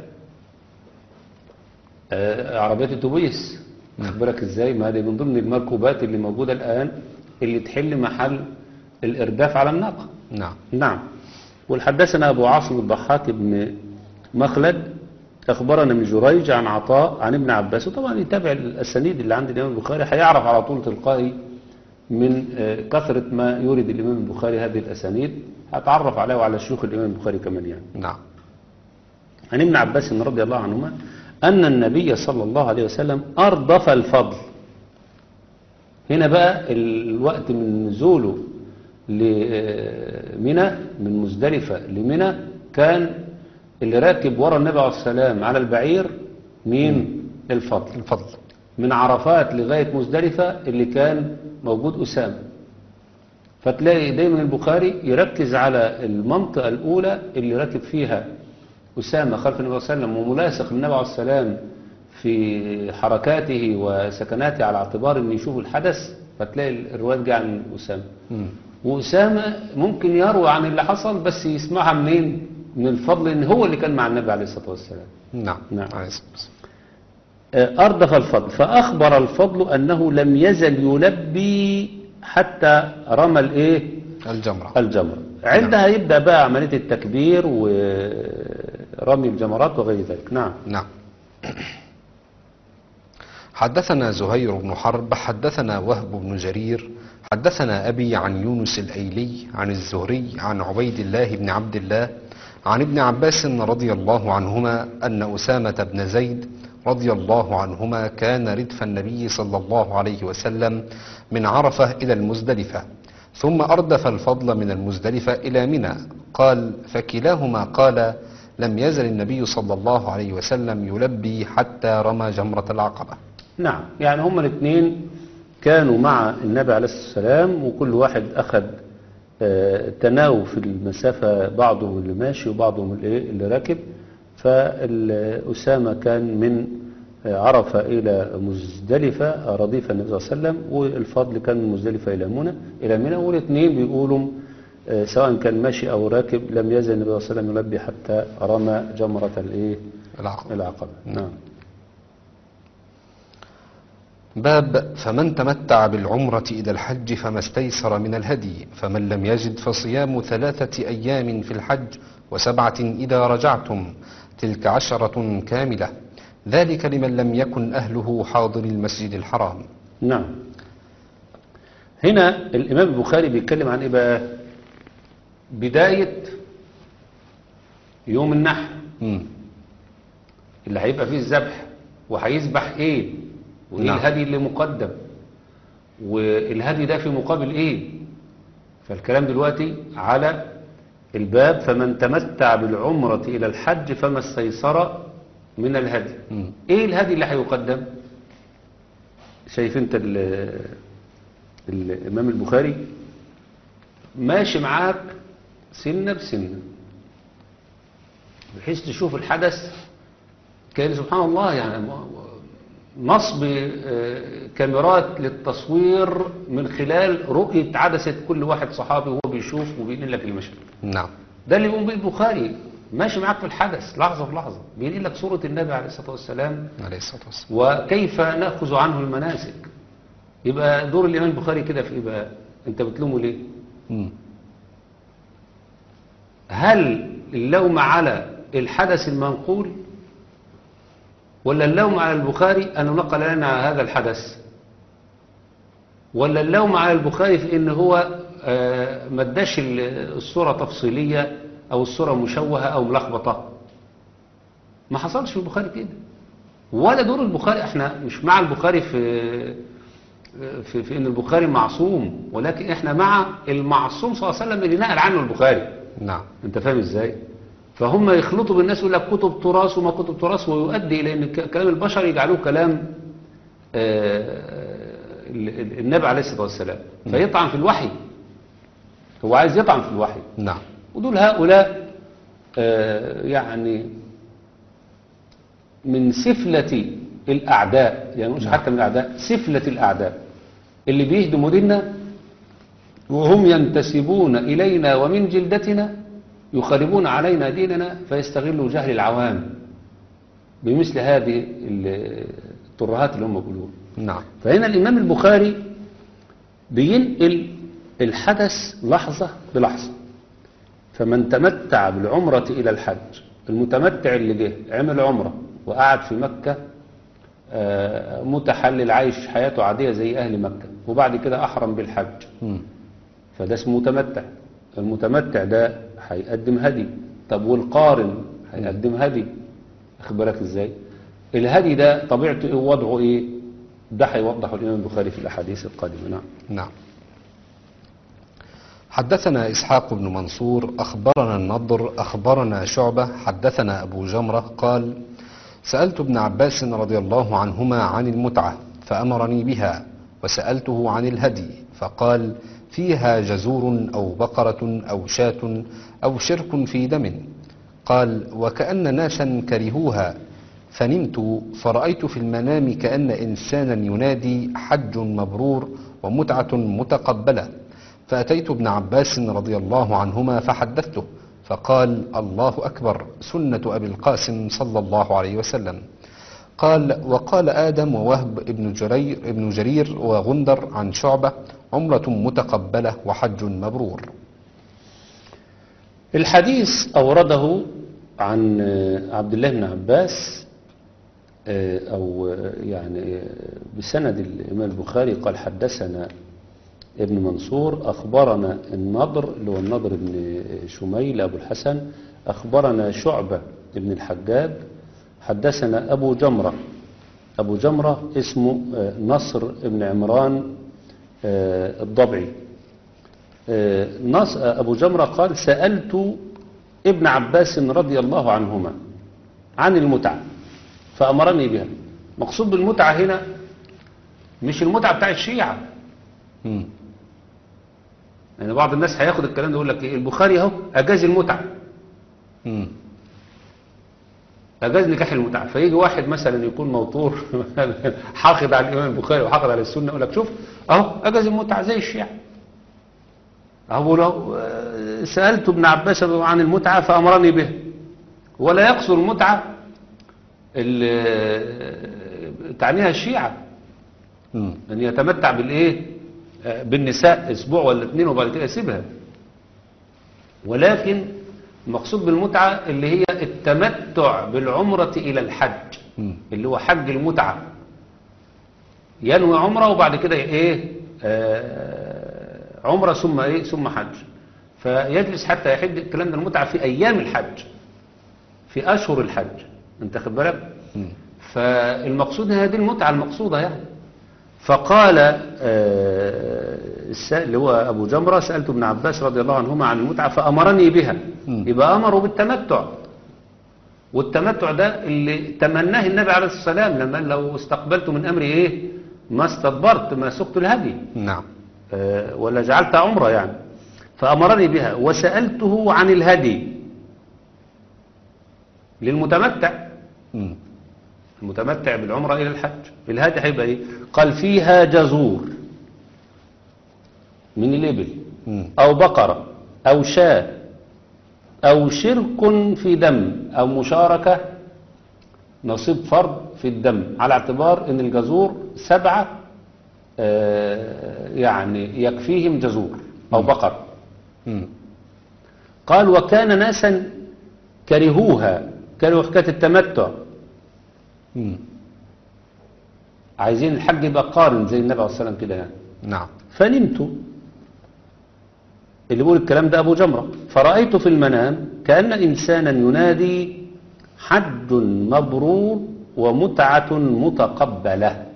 عربيات اتوبيس. اخبرك ازاي؟ ما هذه من ضمن المركوبات اللي موجودة الآن اللي تحل محل الإرداف على الناقة. نعم. والحدثنا أبو عاصم الضحاك بن مخلد أخبرنا من جريج عن عطاء عن ابن عباس. وطبعا يتابع الأسانيد اللي عند الإمام البخاري هيعرف على طول تلقائي من كثرة ما يورد الإمام البخاري هذه الأسانيد، هتعرف عليه وعلى شيوخ الإمام البخاري كمان يعني. نعم. عن ابن عباس رضي الله عنهما أن النبي صلى الله عليه وسلم أردف الفضل. هنا بقى الوقت من نزوله لمنى، من مزدلفة لمنى، كان اللي راكب ورا النبي عليه السلام على البعير مين؟ الفضل. الفضل. من عرفات لغاية مزدلفة اللي كان موجود أسامة. فتلاقي دايما البخاري يركز على المنطقة الأولى اللي راكب فيها أسامة خلف النبي صلى الله عليه وسلم وملاصق للنبي عليه السلام في حركاته وسكناته، على اعتبار أن يشوف الحدث. فتلاقي الروايات جاء عن أسامة. وأسامة ممكن يروى عن اللي حصل بس يسمعها منين؟ من الفضل، إن هو اللي كان مع النبي عليه الصلاة والسلام. نعم. نعم. عليه الصلاة والسلام. أردف الفضل فأخبر الفضل أنه لم يزل يلبي حتى رمى الإيه؟ الجمرة. الجمرة. عندها يبدأ بقى عملية التكبير ورمي الجمرات وغير ذلك. نعم. نعم. حدثنا زهير بن حرب حدثنا وهب بن جرير حدثنا أبي عن يونس الأيلي عن الزهري عن عبيد الله بن عبد الله عن ابن عباس رضي الله عنهما أن أسامة بن زيد رضي الله عنهما كان ردف النبي صلى الله عليه وسلم من عرفة إلى المزدلفة، ثم أردف الفضل من المزدلفة إلى منى. قال فكلاهما قال لم يزل النبي صلى الله عليه وسلم يلبي حتى رمى جمرة العقبة. نعم، يعني هما الاثنين كانوا مع النبي عليه الصلاة والسلام، وكل واحد أخذ تناوب في المسافة، بعضهم اللي ماشي وبعضهم اللي راكب. فأسامة كان من عرفة إلى مزدلفة رديف النبي صلى الله عليه وسلم، والفضل كان من مزدلفة إلى منى، والاثنين بيقولوا سواء كان ماشي أو راكب لم يزل النبي صلى الله عليه وسلم يلبي حتى رمى جمرة العقبة. نعم. باب فمن تمتع بالعمرة إلى الحج فما استيسر من الهدي، فمن لم يجد فصيام 3 أيام في الحج و7 إذا رجعتم، تلك 10 كاملة، ذلك لمن لم يكن أهله حاضر المسجد الحرام. نعم. هنا الإمام البخاري بيتكلم عن إيه بقى؟ بداية يوم النحر اللي هيبقى فيه الذبح، وهيذبح إيه، وإيه نعم. الهدي اللي مقدم، والهدي ده في مقابل إيه. فالكلام دلوقتي على الباب فمن تمتع بالعمرة إلى الحج فما استيسر من الهدي. إيه الهدي اللي هيقدم؟ شايف أنت الإمام البخاري ماشي معاك سنة بسنة بحيث تشوف الحدث. كان سبحان الله يعني نصب كاميرات للتصوير من خلال رؤية عدسة كل واحد صحابي وهو بيشوف وبينقل لك المشهد. نعم. ده اللي يقوم به البخاري، ماشي معاك في الحدث لحظة بلحظة، بينقل لك صورة النبي عليه الصلاة والسلام عليه الصلاة والسلام وكيف نأخذ عنه المناسك. يبقى دور الإمام البخاري كده في إيه بقى؟ أنت بتلومه ليه؟ هل اللوم على الحدث المنقول، ولا اللوم على البخاري أنه نقل لنا هذا الحدث، ولا اللوم على البخاري في إن هو ما اداش الصورة تفصيلية أو الصورة مشوهة أو ملخبطة؟ ما حصلش في البخاري كده، ولا دور البخاري. احنا مش مع البخاري في إن البخاري معصوم، ولكن احنا مع المعصوم صلى الله عليه وسلم اللي نقل عنه البخاري. نعم. انت فاهم ازاي؟ فهم يخلطوا بالناس، يقول لك كتب تراث وما كتب تراث، ويؤدي الى ان كلام البشر يجعلوه كلام النبي عليه الصلاه والسلام، فيطعن في الوحي. هو عايز يطعن في الوحي. نعم. ودول هؤلاء يعني من سفلة الأعداء، يعني مش حتى من الأعداء، سفلة الأعداء اللي بيهدموا ديننا وهم ينتسبون إلينا ومن جلدتنا، يخربون علينا ديننا، فيستغلوا جهل العوام بمثل هذه الترهات اللي هم بيقولوها. نعم. فهنا الإمام البخاري بينقل الحدث لحظة بلحظة. فمن تمتع بالعمرة إلى الحج، المتمتع اللي جه عمل عمرة وقعد في مكة متحلل عايش حياته عادية زي أهل مكة، وبعد كده أحرم بالحج، فده اسمه متمتع. المتمتع ده هيقدم هدي. طب والقارن هيقدم هدي، اخبرك ازاي؟ الهدي ده طبيعته ايه ووضعه ايه؟ ده هيوضحه الإمام البخاري في الأحاديث القادمة. نعم. نعم. حدثنا إسحاق بن منصور أخبرنا النضر أخبرنا شعبة حدثنا أبو جمرة قال سألت ابن عباس رضي الله عنهما عن المتعة فأمرني بها، وسألته عن الهدي فقال فيها جزور أو بقرة أو شاة أو شرك في دم. قال وكأن ناسا كرهوها فنمت فرأيت في المنام كأن إنسانا ينادي حج مبرور ومتعة متقبلة، فأتيت ابن عباس رضي الله عنهما فحدثته فقال الله أكبر سنة أبي القاسم صلى الله عليه وسلم. قال وقال آدم ووهب ابن جرير وغندر عن شعبة عمرة متقبلة وحج مبرور. الحديث أورده عن عبد الله بن عباس أو يعني بسند الإمام البخاري قال حدثنا ابن منصور أخبرنا النضر اللي هو النضر بن شميل أبو الحسن أخبرنا شعبة بن الحجاج حدثنا أبو جمرة. أبو جمرة اسمه نصر بن عمران الضبعي. أبو جمرة قال سألت ابن عباس رضي الله عنهما عن المتعة فأمرني بها. مقصود بالمتعة هنا مش المتعة بتاع الشيعة. يعني بعض الناس هياخد الكلام ده يقول لك إيه البخاري اهو أجاز المتعة، أجاز نكاح المتعة، فيجي واحد مثلا يكون موتور حاقد على الإمام البخاري وحاقد على السنة يقول لك شوف اهو أجاز المتعة زي الشيعة. أهو لو سألت ابن عباس عن المتعة فأمرني به، ولا يقصد المتعة تعنيها الشيعة أن يتمتع بالإيه بالنساء أسبوع ولا اتنين وبعد كده يسيبها، ولكن المقصود بالمتعة اللي هي التمتع بالعمرة إلى الحج اللي هو حج المتعة، ينوي عمرة وبعد كده إيه عمرة ثم إيه ثم حج، فيجلس حتى يحج. الكلام ده المتعة في أيام الحج في أشهر الحج، أنت خد بالك. فالمقصود هذه المتعة المقصودة يعني. فقال اللي هو أبو جمرة سألت ابن عباس رضي الله عنهما عن المتعة فأمرني بها. يبقى أمره بالتمتع، والتمتع ده اللي تمناه النبي عليه الصلاة والسلام لما لو استقبلت من أمري إيه ما استدبرت ما سقت الهدي. نعم. ولا جعلت عمرة يعني. فأمرني بها وسألته عن الهدي للمتمتع. المتمتع بالعمرة إلى الحج الهدي هيبقى إيه؟ قال فيها جزور من الإبل أو بقرة أو شاة أو شرك في دم أو مشاركة نصيب فرض في الدم، على اعتبار أن الجزور 7 يعني يكفيهم جزور أو بقر. قال وكان ناسا كرهوها، كرهوا حكاية التمتع، عايزين الحج يبقى قارن زي النبي عليه الصلاة والسلام كده يعني. نعم. فنمت، اللي بيقول الكلام ده أبو جمرة، فرأيت في المنام كأن إنسانا ينادي حج مبرور ومتعة متقبلة،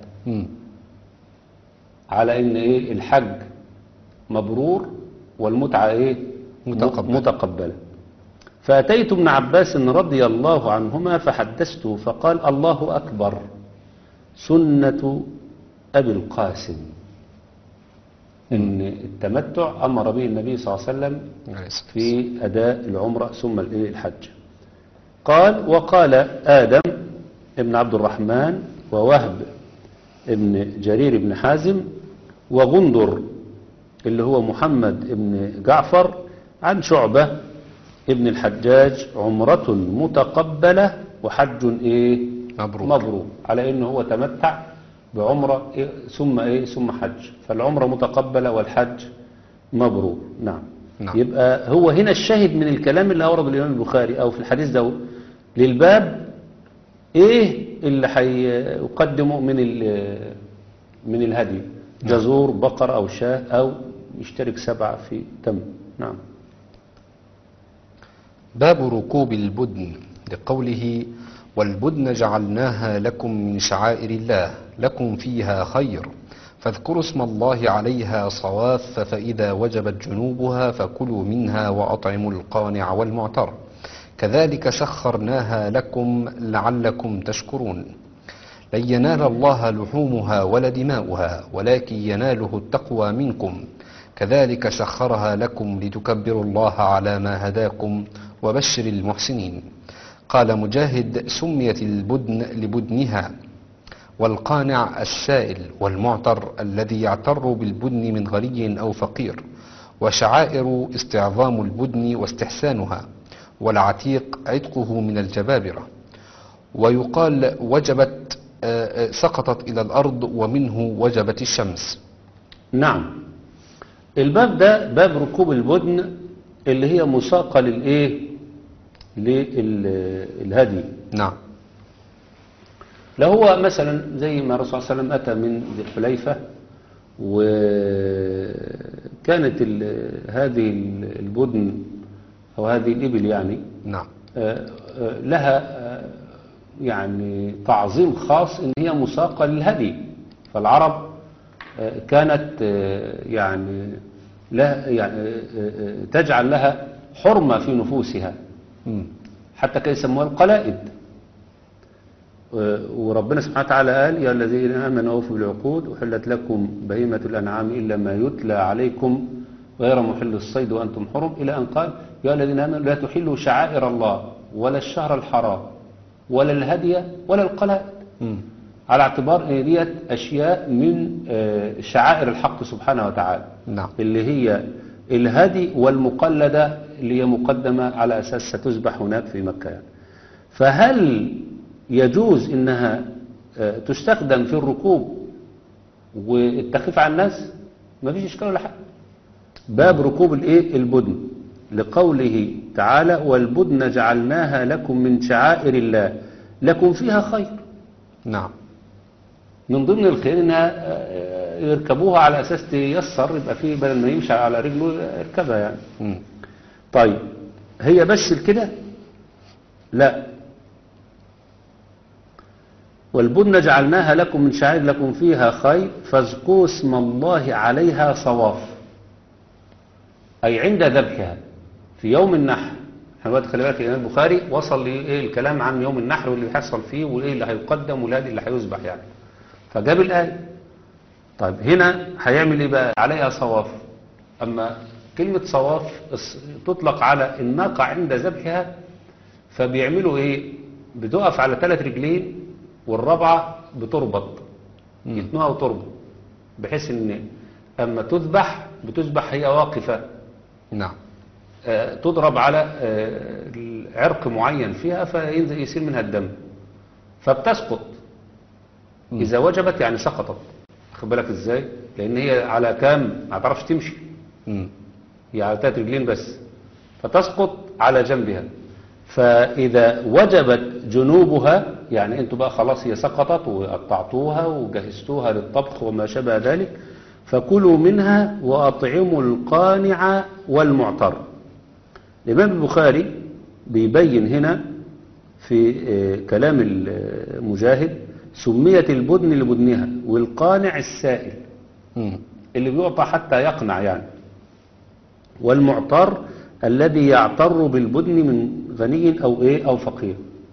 على إن إيه الحج مبرور والمتعة إيه متقبلة. فأتيت ابن عباس رضي الله عنهما فحدثته فقال الله أكبر سنة أبي القاسم، إن التمتع أمر به النبي صلى الله عليه وسلم في أداء العمرة ثم الحج. قال وقال آدم ابن عبد الرحمن ووهب ابن جرير بن حازم وغندر اللي هو محمد ابن جعفر عن شعبة ابن الحجاج عمرة متقبلة وحج إيه مبرور، على إنه هو تمتع بعمرة إيه ثم إيه ثم حج، فالعمرة متقبلة والحج مبرور. نعم. يبقى هو هنا الشاهد من الكلام اللي أورد الإمام البخاري أو في الحديث ده للباب إيه اللي هيقدمه من الهدي، جزور بقر أو شاة أو يشترك 7 في تم. نعم. باب ركوب البدن لقوله والبدن جعلناها لكم من شعائر الله لكم فيها خير فاذكروا اسم الله عليها صواف فإذا وجبت جنوبها فكلوا منها وأطعموا القانع والمعتر كذلك سخرناها لكم لعلكم تشكرون لن ينال الله لحومها ولا دماؤها ولكن يناله التقوى منكم كذلك سخرها لكم لتكبروا الله على ما هداكم وبشر المحسنين. قال مجاهد سميت البدن لبدنها والقانع السائل والمعتر الذي يعتر بالبدن من غني أو فقير وشعائر استعظام البدن واستحسانها والعتيق عتقه من الجبابرة ويقال وجبت سقطت إلى الأرض ومنه وجبت الشمس. نعم، الباب ده باب ركوب البدن اللي هي مساقة للهدي. نعم. لو هو مثلا زي ما الرسول صلى الله عليه وسلم أتى من ذي الحليفة وكانت هذه البدن أو هذه الإبل يعني نعم. لها يعني تعظيم خاص إن هي مساقة للهدي. فالعرب كانت يعني تجعل لها حرمة في نفوسها حتى كان يسموها القلائد. وربنا سبحانه وتعالى قال يا الذين آمنوا أوفوا بالعقود أحلت لكم بهيمة الأنعام إلا ما يتلى عليكم غير محل الصيد وأنتم حرم إلى أن قال يا الذين آمنوا لا تحلوا شعائر الله ولا الشهر الحرام ولا الهدي ولا القلائد على اعتبار ان ديت أشياء من شعائر الحق سبحانه وتعالى. نعم. اللي هي الهدي والمقلدة اللي هي مقدمة على أساس ستذبح هناك في مكة يعني. فهل يجوز إنها تستخدم في الركوب والتخفيف على الناس؟ ما فيش إشكال ولا حاجة. باب ركوب البدن لقوله تعالى والبدن جعلناها لكم من شعائر الله لكم فيها خير. نعم. من ضمن الخير إنها يركبوها على أساس تيسر يبقى فيه بدل ما يمشي على رجله يركبها يعني. طيب هي بس كده؟ لا. والبدن جعلناها لكم من شعائر لكم فيها خير فاذكروا اسم الله عليها صواف أي عند ذبحها في يوم النحر. احنا دلوقتي خلي بالك الإمام البخاري وصل للكلام عن يوم النحر واللي بيحصل فيه وايه اللي هيقدم والهدي اللي هيذبح يعني. فجاب الآية. طيب هنا هيعمل ايه بقى؟ عليها صواف. أما كلمة صواف تطلق على الناقة عند ذبحها فبيعملوا ايه؟ بتقف على 3 رجلين والرابعة بتربط يتنوها وتربط بحيث ان اما بتذبح هي واقفة. نعم. تضرب على عرق معين فيها فينزل يسيل منها الدم فبتسقط. إذا وجبت يعني سقطت. خد بالك ازاي؟ لأن هي على كام ما تعرفش تمشي. هي على 3 رجلين بس فتسقط على جنبها. فإذا وجبت جنوبها يعني انتوا بقى خلاص هي سقطت وقطعتوها وجهزتوها للطبخ وما شابه ذلك فكلوا منها وأطعموا القانع والمعتر. الإمام البخاري بيبين هنا في كلام المجاهد سميت البدن لبدنها والقانع السائل اللي بيعطى حتى يقنع يعني والمعتر الذي يعتر بالبدن من غني أو فقير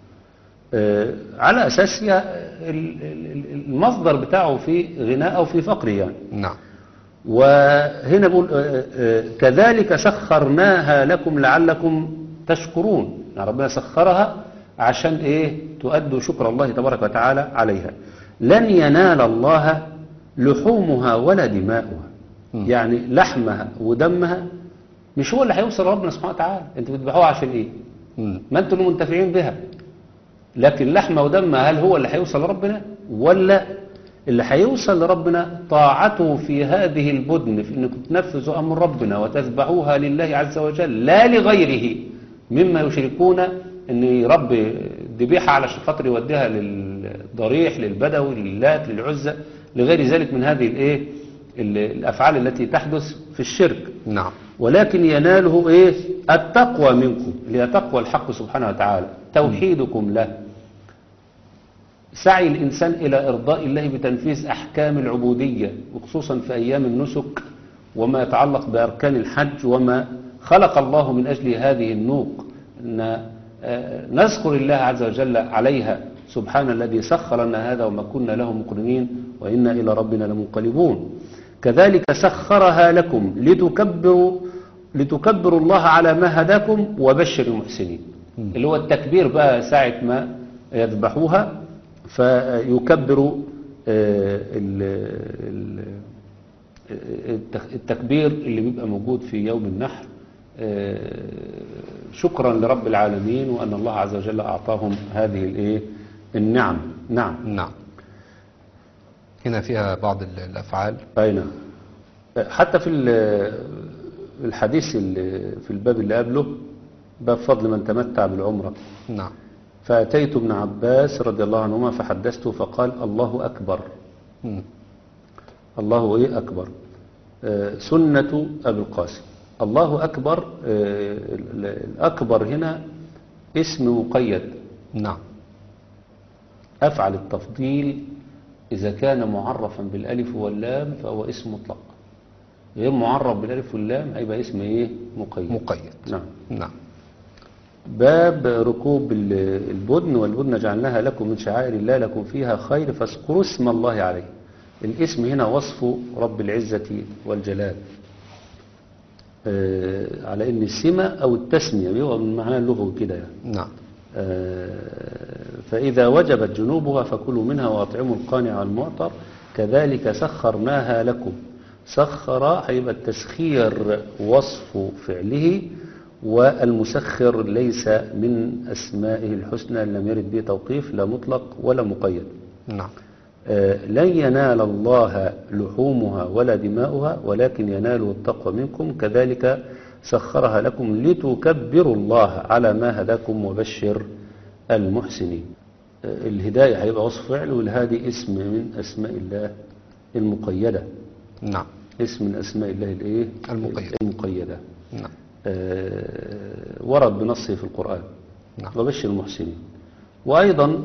على أساس المصدر بتاعه في غناء أو في فقر يعني. نعم. وهنا بقول كذلك سخرناها لكم لعلكم تشكرون. يعني ربنا سخرها عشان تؤدوا شكر الله تبارك وتعالى عليها. لن ينال الله لحومها ولا دماؤها. يعني لحمها ودمها مش هو اللي هيوصل ربنا سبحانه وتعالى. انتوا بتذبحوها عشان ايه؟ ما انتوا اللي منتفعين بها. لكن لحمها ودمها هل هو اللي هيوصل لربنا ولا اللي هيوصل لربنا طاعته في هذه البدن في انكم تنفذوا امر ربنا وتذبحوها لله عز وجل لا لغيره مما يشركون ان يربي ذبيحه على خاطر يوديها للضريح للبدوي للات للعزة لغير ذلك من هذه الافعال التي تحدث في الشرك. نعم. ولكن يناله التقوى منكم اللي هي تقوى الحق سبحانه وتعالى توحيدكم له سعي الإنسان إلى إرضاء الله بتنفيذ أحكام العبودية، وخصوصا في أيام النسك وما يتعلق بأركان الحج وما خلق الله من أجل هذه النوق، أن نذكر الله عز وجل عليها. سبحان الذي سخر لنا هذا وما كنا له مقرنين وإنا إلى ربنا لمنقلبون. كذلك سخرها لكم لتكبروا الله على ما هداكم وبشر المحسنين، اللي هو التكبير بقى ساعة ما يذبحوها فيكبروا التكبير اللي بيبقى موجود في يوم النحر شكرا لرب العالمين وأن الله عز وجل أعطاهم هذه النعم. نعم. هنا فيها بعض الأفعال. أي نعم. حتى في الحديث في الباب اللي قبله، باب فضل من تمتع بالعمرة. نعم. فأتيت ابن عباس رضي الله عنهما فحدثته فقال الله أكبر. الله أكبر. سنة أبي القاسم. الله أكبر. الأكبر هنا اسم مقيد. نعم. أفعل التفضيل إذا كان معرفا بالألف واللام فهو اسم مطلق، غير معرف بالألف واللام هيبقى اسم مقيد. نعم. باب ركوب البدن. والبدن جعلناها لكم من شعائر الله لكم فيها خير فاذكروا اسم الله عليه. الاسم هنا وصف رب العزة والجلال على ان السمة او التسمية بيبقى من معنى اللغوي كده يعني. نعم. فإذا وجبت جنوبها فكلوا منها وأطعموا القانع والمعطر كذلك سخرناها لكم. سخر هيبقى التسخير وصف فعله، والمسخر ليس من أسمائه الحسنى، لم يرد به توقيف لا مطلق ولا مقيد. نعم. لن ينال الله لحومها ولا دماؤها ولكن يناله التقوى منكم كذلك سخرها لكم لتكبروا الله على ما هداكم وبشر المحسنين. الهداية هيبقى وصف فعل، والهادي اسم من أسماء الله المقيدة. نعم. اسم من أسماء الله المقيدة. نعم. ورد بنصه في القرآن. نعم. وبشر المحسنين. وأيضا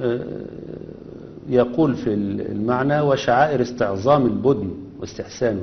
يقول في المعنى وشعائر استعظام البدن واستحسانه.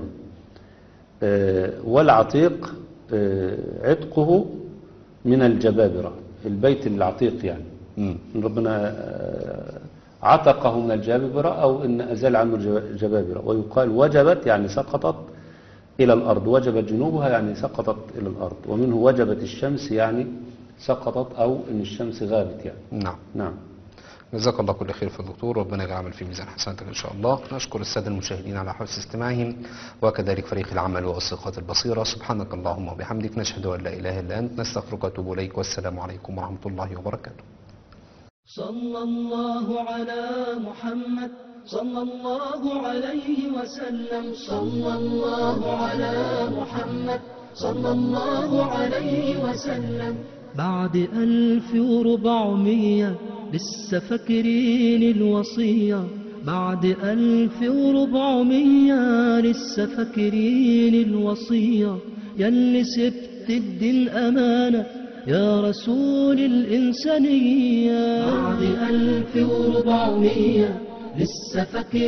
والعتيق عتقه من الجبابرة، البيت العتيق يعني. ربنا عتقه من الجبابرة أو إن أزال عنه الجبابرة. ويقال وجبت يعني سقطت إلى الأرض، وجبت جنوبها يعني سقطت إلى الأرض. ومنه وجبت الشمس يعني سقطت أو إن الشمس غابت يعني. نعم. جزاك الله كل خير في الدكتور، ربنا يجعل في ميزان حسناتك إن شاء الله. نشكر السادة المشاهدين على حسن استماعهم وكذلك فريق العمل والثقات البصيرة. سبحانك اللهم وبحمدك نشهد أن لا إله إلا أنت نستغفرك ونتوب إليك، والسلام عليكم ورحمة الله وبركاته. صلى الله على محمد صلى الله عليه وسلم. صلى الله على محمد صلى الله عليه وسلم. بعد 1400 لسه فاكرين الوصية، بعد 1400 لسه فاكرين الوصية. ياللي سبت الدين أمانة يا رسول الإنسانية. بعد 1400 لسه فاكرين